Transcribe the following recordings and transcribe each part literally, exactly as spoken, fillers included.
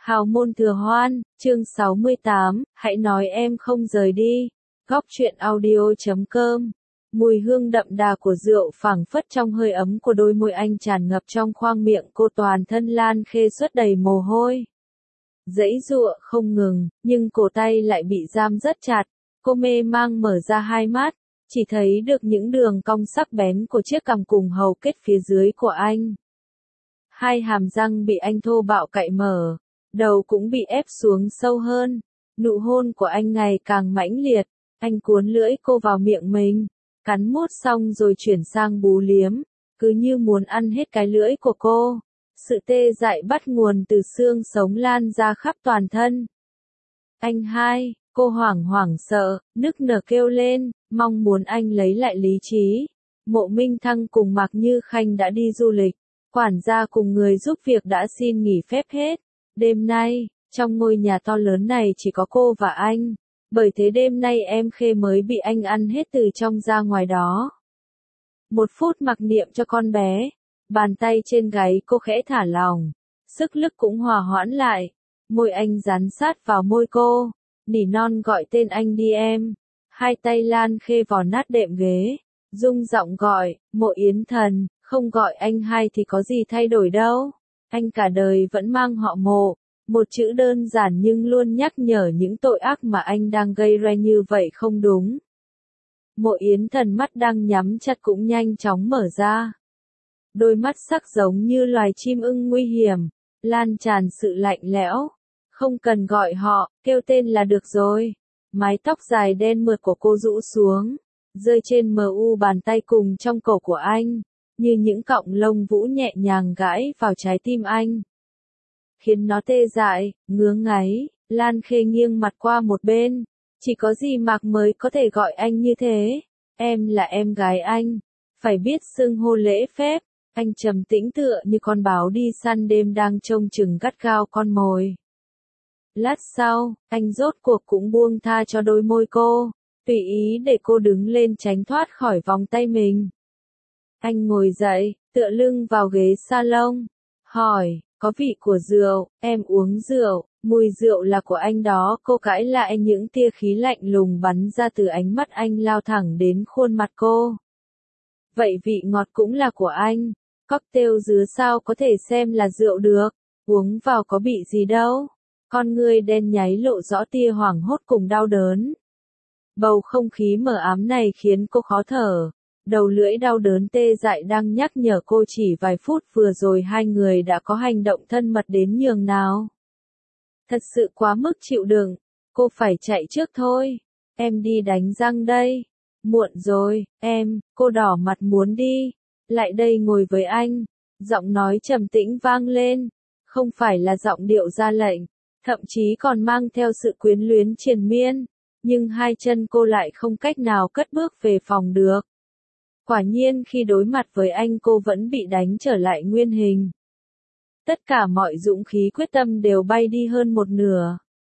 Hào môn thừa hoan, chương sáu mươi tám, hãy nói em không rời đi. Góc truyện audio chấm com. Mùi hương đậm đà của rượu phảng phất trong hơi ấm của đôi môi anh tràn ngập trong khoang miệng cô, toàn thân Lan Khê xuất đầy mồ hôi. Giãy giụa không ngừng, nhưng cổ tay lại bị giam rất chặt. Cô mê mang mở ra hai mắt, chỉ thấy được những đường cong sắc bén của chiếc cằm cùng hầu kết phía dưới của anh. Hai hàm răng bị anh thô bạo cạy mở, đầu cũng bị ép xuống sâu hơn. Nụ hôn của anh ngày càng mãnh liệt, anh cuốn lưỡi cô vào miệng mình, cắn mút xong rồi chuyển sang bú liếm, cứ như muốn ăn hết cái lưỡi của cô. Sự tê dại bắt nguồn từ xương sống lan ra khắp toàn thân. Anh hai, cô hoảng hoảng sợ, nức nở kêu lên, mong muốn anh lấy lại lý trí. Mộ Minh Thăng cùng Mạc Như Khanh đã đi du lịch, quản gia cùng người giúp việc đã xin nghỉ phép hết. Đêm nay, trong ngôi nhà to lớn này chỉ có cô và anh, bởi thế đêm nay em Khê mới bị anh ăn hết từ trong ra ngoài đó. Một phút mặc niệm cho con bé, bàn tay trên gáy cô khẽ thả lỏng, sức lực cũng hòa hoãn lại, môi anh dán sát vào môi cô, nỉ non gọi tên anh đi em. Hai tay Lan Khê vò nát đệm ghế, rung giọng gọi, Mộ Yến Thần, không gọi anh hai thì có gì thay đổi đâu. Anh cả đời vẫn mang họ Mộ, một chữ đơn giản nhưng luôn nhắc nhở những tội ác mà anh đang gây ra như vậy không đúng. Mộ Yến Thần mắt đang nhắm chặt cũng nhanh chóng mở ra. Đôi mắt sắc giống như loài chim ưng nguy hiểm, lan tràn sự lạnh lẽo. Không cần gọi họ, kêu tên là được rồi. Mái tóc dài đen mượt của cô rũ xuống, rơi trên mờ u bàn tay cùng trong cổ của anh, như những cọng lông vũ nhẹ nhàng gãi vào trái tim anh, khiến nó tê dại, ngứa ngáy. Lan Khê nghiêng mặt qua một bên, chỉ có dì Mạc mới có thể gọi anh như thế. Em là em gái anh, phải biết xưng hô lễ phép. Anh trầm tĩnh tựa như con báo đi săn đêm đang trông chừng gắt gao con mồi. Lát sau, anh rốt cuộc cũng buông tha cho đôi môi cô, tùy ý để cô đứng lên tránh thoát khỏi vòng tay mình. Anh ngồi dậy, tựa lưng vào ghế salon, hỏi, có vị của rượu, em uống rượu, mùi rượu là của anh đó. Cô cãi lại, những tia khí lạnh lùng bắn ra từ ánh mắt anh lao thẳng đến khuôn mặt cô. Vậy vị ngọt cũng là của anh, cocktail dứa sao có thể xem là rượu được, uống vào có bị gì đâu. Con ngươi đen nháy lộ rõ tia hoảng hốt cùng đau đớn. Bầu không khí mờ ám này khiến cô khó thở. Đầu lưỡi đau đớn tê dại đang nhắc nhở cô chỉ vài phút vừa rồi hai người đã có hành động thân mật đến nhường nào. Thật sự quá mức chịu đựng, cô phải chạy trước thôi. Em đi đánh răng đây. Muộn rồi, em, cô đỏ mặt muốn đi. Lại đây ngồi với anh. Giọng nói trầm tĩnh vang lên, không phải là giọng điệu ra lệnh, thậm chí còn mang theo sự quyến luyến triền miên, nhưng hai chân cô lại không cách nào cất bước về phòng được. Quả nhiên khi đối mặt với anh cô vẫn bị đánh trở lại nguyên hình. Tất cả mọi dũng khí quyết tâm đều bay đi hơn một nửa.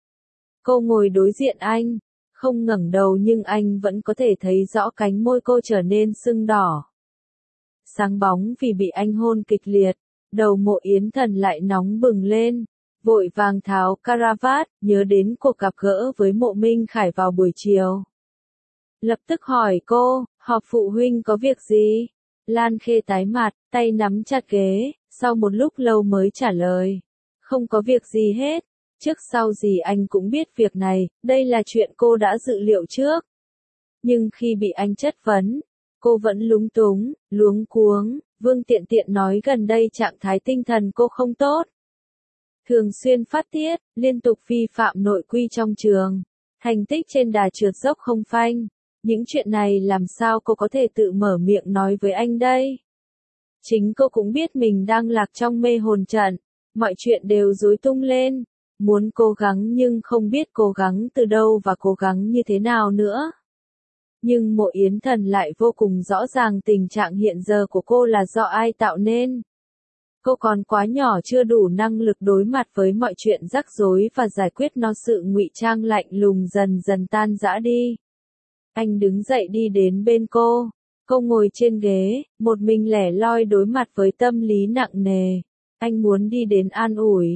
Cô ngồi đối diện anh, không ngẩng đầu nhưng anh vẫn có thể thấy rõ cánh môi cô trở nên sưng đỏ. Sáng bóng vì bị anh hôn kịch liệt, đầu Mộ Yến Thần lại nóng bừng lên, vội vàng tháo caravat, nhớ đến cuộc gặp gỡ với Mộ Minh Khải vào buổi chiều. Lập tức hỏi cô, họp phụ huynh có việc gì? Lan Khê tái mặt, tay nắm chặt ghế, sau một lúc lâu mới trả lời. Không có việc gì hết, trước sau gì anh cũng biết việc này, đây là chuyện cô đã dự liệu trước. Nhưng khi bị anh chất vấn, cô vẫn lúng túng, luống cuống. Vương tiện tiện nói gần đây trạng thái tinh thần cô không tốt. Thường xuyên phát tiết, liên tục vi phạm nội quy trong trường. Thành tích trên đà trượt dốc không phanh. Những chuyện này làm sao cô có thể tự mở miệng nói với anh đây? Chính cô cũng biết mình đang lạc trong mê hồn trận. Mọi chuyện đều rối tung lên. Muốn cố gắng nhưng không biết cố gắng từ đâu và cố gắng như thế nào nữa. Nhưng Mộ Yến Thần lại vô cùng rõ ràng tình trạng hiện giờ của cô là do ai tạo nên. Cô còn quá nhỏ chưa đủ năng lực đối mặt với mọi chuyện rắc rối và giải quyết nó. Sự ngụy trang lạnh lùng dần dần tan rã đi. Anh đứng dậy đi đến bên cô. Cô ngồi trên ghế, một mình lẻ loi đối mặt với tâm lý nặng nề. Anh muốn đi đến an ủi.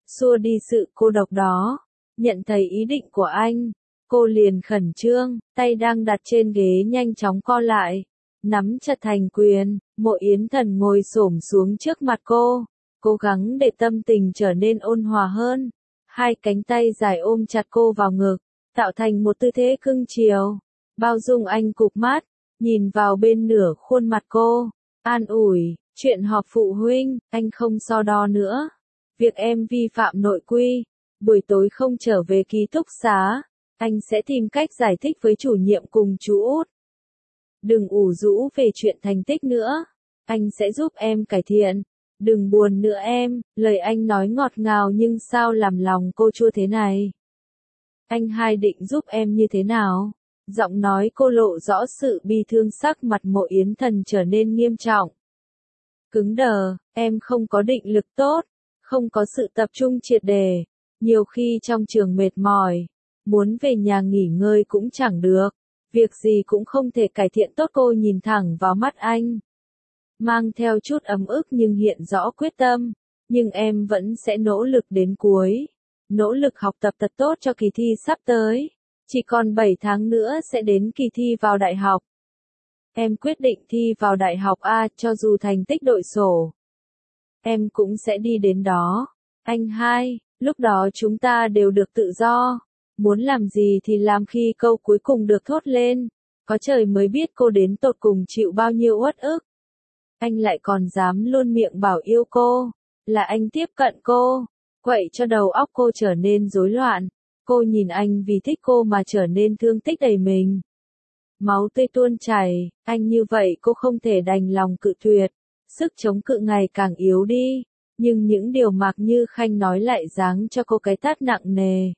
xua đi sự cô độc đó. Nhận thấy ý định của anh, cô liền khẩn trương, tay đang đặt trên ghế nhanh chóng co lại, nắm chặt thành quyền. Mộ Yến Thần ngồi xổm xuống trước mặt cô, cố gắng để tâm tình trở nên ôn hòa hơn. Hai cánh tay dài ôm chặt cô vào ngực, tạo thành một tư thế cưng chiều. Bao dung anh cụp mắt, nhìn vào bên nửa khuôn mặt cô, an ủi, chuyện họp phụ huynh, anh không so đo nữa. Việc em vi phạm nội quy, buổi tối không trở về ký túc xá, anh sẽ tìm cách giải thích với chủ nhiệm cùng chú Út. Đừng ủ rũ về chuyện thành tích nữa, anh sẽ giúp em cải thiện. Đừng buồn nữa em, lời anh nói ngọt ngào nhưng sao làm lòng cô chua thế này. Anh hai định giúp em như thế nào? Giọng nói cô lộ rõ sự bi thương, sắc mặt Mộ Yến Thần trở nên nghiêm trọng. Cứng đờ, em không có định lực tốt, không có sự tập trung triệt đề, nhiều khi trong trường mệt mỏi, muốn về nhà nghỉ ngơi cũng chẳng được, việc gì cũng không thể cải thiện tốt. Cô nhìn thẳng vào mắt anh, mang theo chút ấm ức nhưng hiện rõ quyết tâm, nhưng em vẫn sẽ nỗ lực đến cuối, nỗ lực học tập thật tốt cho kỳ thi sắp tới, chỉ còn bảy tháng nữa sẽ đến kỳ thi vào đại học. Em quyết định thi vào đại học A, cho dù thành tích đội sổ, em cũng sẽ đi đến đó. Anh hai, lúc đó chúng ta đều được tự do, muốn làm gì thì làm. Khi câu cuối cùng được thốt lên, có trời mới biết cô đến tột cùng chịu bao nhiêu uất ức. Anh lại còn dám luôn miệng bảo yêu cô, là anh tiếp cận cô, quậy cho đầu óc cô trở nên rối loạn. Cô nhìn anh vì thích cô mà trở nên thương tích đầy mình. Máu tươi tuôn chảy, anh như vậy cô không thể đành lòng cự tuyệt, sức chống cự ngày càng yếu đi, nhưng những điều Mạc Như Khanh nói lại giáng cho cô cái tát nặng nề.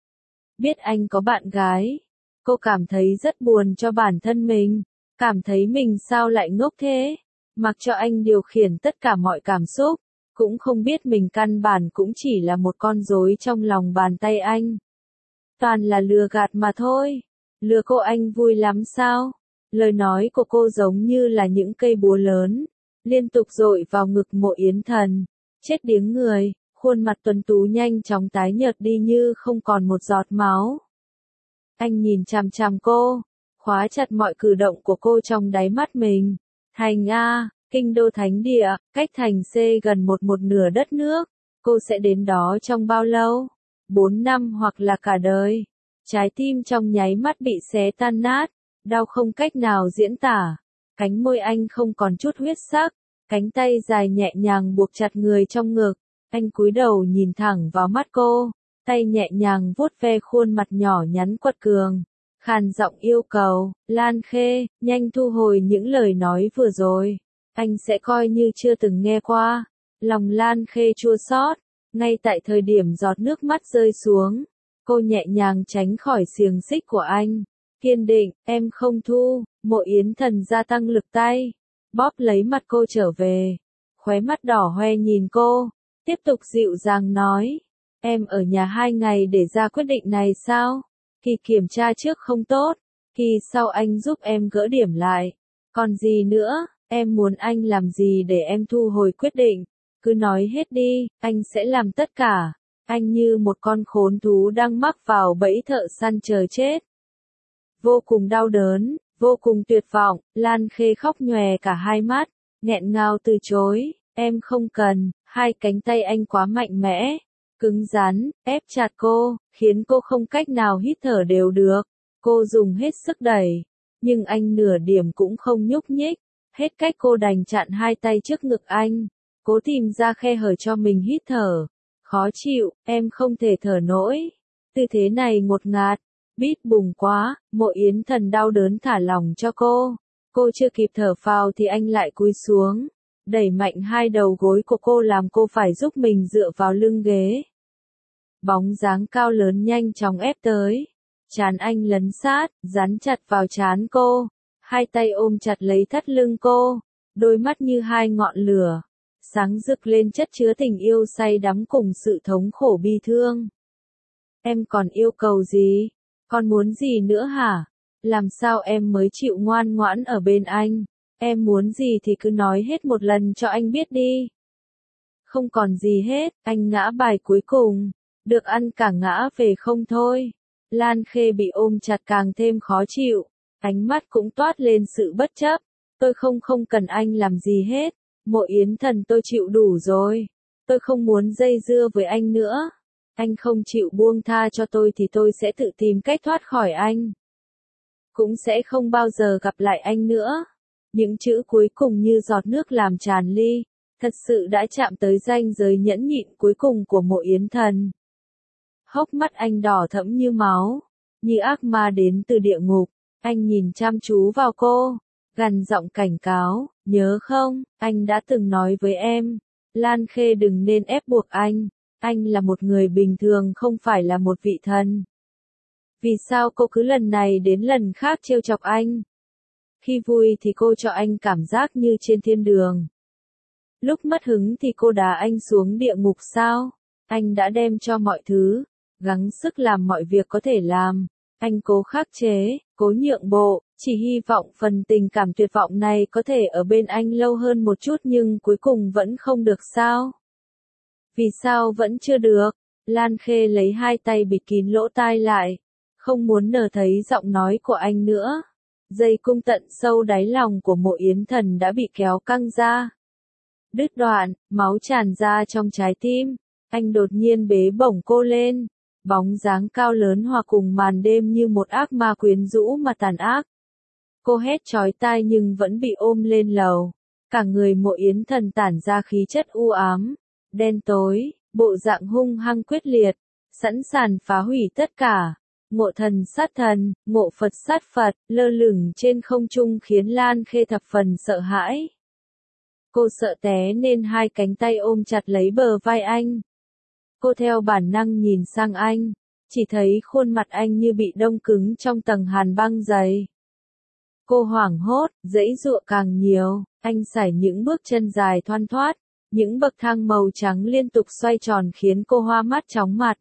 Biết anh có bạn gái, cô cảm thấy rất buồn cho bản thân mình, cảm thấy mình sao lại ngốc thế, mặc cho anh điều khiển tất cả mọi cảm xúc, cũng không biết mình căn bản cũng chỉ là một con rối trong lòng bàn tay anh. Toàn là lừa gạt mà thôi. Lừa cô anh vui lắm sao? Lời nói của cô giống như là những cây búa lớn, liên tục dội vào ngực Mộ Yến Thần. Chết điếng người, khuôn mặt tuấn tú nhanh chóng tái nhợt đi như không còn một giọt máu. Anh nhìn chằm chằm cô, khóa chặt mọi cử động của cô trong đáy mắt mình. Thành A, kinh đô thánh địa, cách thành C gần một một nửa đất nước. Cô sẽ đến đó trong bao lâu? Bốn năm hoặc là cả đời. Trái tim trong nháy mắt bị xé tan nát, đau không cách nào diễn tả. Cánh môi anh không còn chút huyết sắc, cánh tay dài nhẹ nhàng buộc chặt người trong ngực. Anh cúi đầu nhìn thẳng vào mắt cô, tay nhẹ nhàng vuốt ve khuôn mặt nhỏ nhắn quật cường. Khàn giọng yêu cầu, Lan Khê, nhanh thu hồi những lời nói vừa rồi. Anh sẽ coi như chưa từng nghe qua. Lòng Lan Khê chua xót, ngay tại thời điểm giọt nước mắt rơi xuống. Cô nhẹ nhàng tránh khỏi xiềng xích của anh. Kiên định, em không thu. Mộ Yến Thần gia tăng lực tay, bóp lấy mặt cô trở về. Khóe mắt đỏ hoe nhìn cô, tiếp tục dịu dàng nói. Em ở nhà hai ngày để ra quyết định này sao? Kỳ kiểm tra trước không tốt, kỳ sau anh giúp em gỡ điểm lại. Còn gì nữa, em muốn anh làm gì để em thu hồi quyết định? Cứ nói hết đi, anh sẽ làm tất cả. Anh như một con khốn thú đang mắc vào bẫy thợ săn chờ chết. Vô cùng đau đớn, vô cùng tuyệt vọng, Lan Khê khóc nhòe cả hai mắt, nghẹn ngào từ chối, em không cần. Hai cánh tay anh quá mạnh mẽ, cứng rắn, ép chặt cô, khiến cô không cách nào hít thở đều được. Cô dùng hết sức đẩy, nhưng anh nửa điểm cũng không nhúc nhích, hết cách cô đành chặn hai tay trước ngực anh, cố tìm ra khe hở cho mình hít thở. Khó chịu, em không thể thở nổi. Tư thế này ngột ngạt, bít bùng quá. Mộ Yến Thần đau đớn thả lỏng cho cô. Cô chưa kịp thở phào thì anh lại cúi xuống, đẩy mạnh hai đầu gối của cô làm cô phải giúp mình dựa vào lưng ghế. Bóng dáng cao lớn nhanh chóng ép tới. Trán anh lấn sát, dán chặt vào trán cô. Hai tay ôm chặt lấy thắt lưng cô. Đôi mắt như hai ngọn lửa, sáng rực lên chất chứa tình yêu say đắm cùng sự thống khổ bi thương. Em còn yêu cầu gì? Còn muốn gì nữa hả? Làm sao em mới chịu ngoan ngoãn ở bên anh? Em muốn gì thì cứ nói hết một lần cho anh biết đi. Không còn gì hết, anh ngã bài cuối cùng. Được ăn cả ngã về không thôi. Lan Khê bị ôm chặt càng thêm khó chịu. Ánh mắt cũng toát lên sự bất chấp. Tôi không không cần anh làm gì hết. Mộ Yến Thần tôi chịu đủ rồi. Tôi không muốn dây dưa với anh nữa. Anh không chịu buông tha cho tôi thì tôi sẽ tự tìm cách thoát khỏi anh. Cũng sẽ không bao giờ gặp lại anh nữa. Những chữ cuối cùng như giọt nước làm tràn ly. Thật sự đã chạm tới ranh giới nhẫn nhịn cuối cùng của Mộ Yến Thần. Hốc mắt anh đỏ thẫm như máu. Như ác ma đến từ địa ngục. Anh nhìn chăm chú vào cô. Gằn giọng cảnh cáo. Nhớ không, anh đã từng nói với em. Lan Khê đừng nên ép buộc anh. Anh là một người bình thường không phải là một vị thần. Vì sao cô cứ lần này đến lần khác trêu chọc anh? Khi vui thì cô cho anh cảm giác như trên thiên đường. Lúc mất hứng thì cô đá anh xuống địa ngục sao? Anh đã đem cho mọi thứ, gắng sức làm mọi việc có thể làm. Anh cố khắc chế, cố nhượng bộ, chỉ hy vọng phần tình cảm tuyệt vọng này có thể ở bên anh lâu hơn một chút nhưng cuối cùng vẫn không được sao? Vì sao vẫn chưa được? Lan Khê lấy hai tay bịt kín lỗ tai lại, không muốn nở thấy giọng nói của anh nữa. Dây cung tận sâu đáy lòng của Mộ Yến Thần đã bị kéo căng ra. Đứt đoạn, máu tràn ra trong trái tim. Anh đột nhiên bế bổng cô lên. Bóng dáng cao lớn hòa cùng màn đêm như một ác ma quyến rũ mà tàn ác. Cô hét chói tai nhưng vẫn bị ôm lên lầu. Cả người Mộ Yến Thần tản ra khí chất u ám, đen tối, bộ dạng hung hăng quyết liệt, sẵn sàng phá hủy tất cả. Ngộ thần sát thần, ngộ Phật sát Phật, lơ lửng trên không trung khiến Lan Khê thập phần sợ hãi. Cô sợ té nên hai cánh tay ôm chặt lấy bờ vai anh. Cô theo bản năng nhìn sang anh, chỉ thấy khuôn mặt anh như bị đông cứng trong tầng hàn băng dày. Cô hoảng hốt, giãy giụa càng nhiều, anh sải những bước chân dài thoăn thoắt, những bậc thang màu trắng liên tục xoay tròn khiến cô hoa mắt chóng mặt.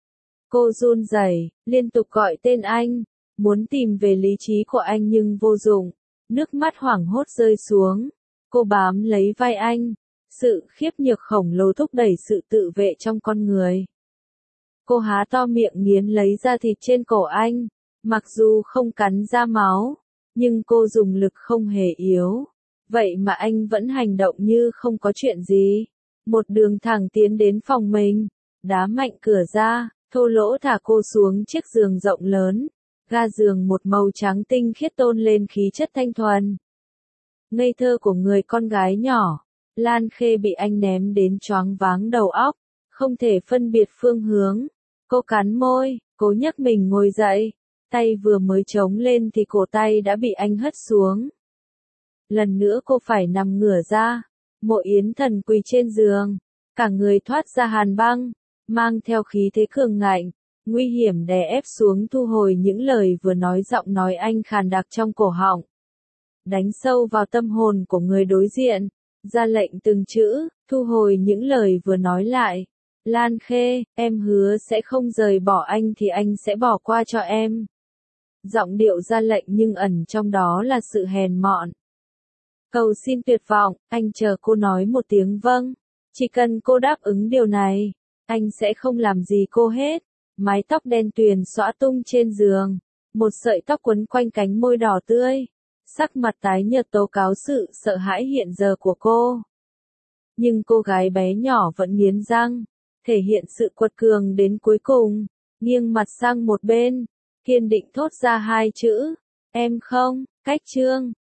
Cô run rẩy, liên tục gọi tên anh, muốn tìm về lý trí của anh nhưng vô dụng, nước mắt hoảng hốt rơi xuống. Cô bám lấy vai anh, sự khiếp nhược khổng lồ thúc đẩy sự tự vệ trong con người. Cô há to miệng nghiến lấy da thịt trên cổ anh, mặc dù không cắn ra máu, nhưng cô dùng lực không hề yếu. Vậy mà anh vẫn hành động như không có chuyện gì. Một đường thẳng tiến đến phòng mình, đá mạnh cửa ra, thô lỗ thả cô xuống chiếc giường rộng lớn. Ga giường một màu trắng tinh khiết tôn lên khí chất thanh thuần. Ngây thơ của người con gái nhỏ, Lan Khê bị anh ném đến choáng váng đầu óc, không thể phân biệt phương hướng. Cô cắn môi, cố nhấc mình ngồi dậy, tay vừa mới chống lên thì cổ tay đã bị anh hất xuống. Lần nữa cô phải nằm ngửa ra, Mộ Yến Thần quỳ trên giường, cả người thoát ra hàn băng, mang theo khí thế cường ngạnh, nguy hiểm đè ép xuống thu hồi những lời vừa nói giọng nói anh khàn đặc trong cổ họng. Đánh sâu vào tâm hồn của người đối diện, ra lệnh từng chữ, thu hồi những lời vừa nói lại. Lan Khê, em hứa sẽ không rời bỏ anh thì anh sẽ bỏ qua cho em. Giọng điệu ra lệnh nhưng ẩn trong đó là sự hèn mọn. Cầu xin tuyệt vọng, anh chờ cô nói một tiếng vâng. Chỉ cần cô đáp ứng điều này, anh sẽ không làm gì cô hết. Mái tóc đen tuyền xõa tung trên giường, một sợi tóc quấn quanh cánh môi đỏ tươi. Sắc mặt tái nhợt tố cáo sự sợ hãi hiện giờ của cô. Nhưng cô gái bé nhỏ vẫn nghiến răng, thể hiện sự quật cường đến cuối cùng, nghiêng mặt sang một bên, kiên định thốt ra hai chữ, em không, cách chương.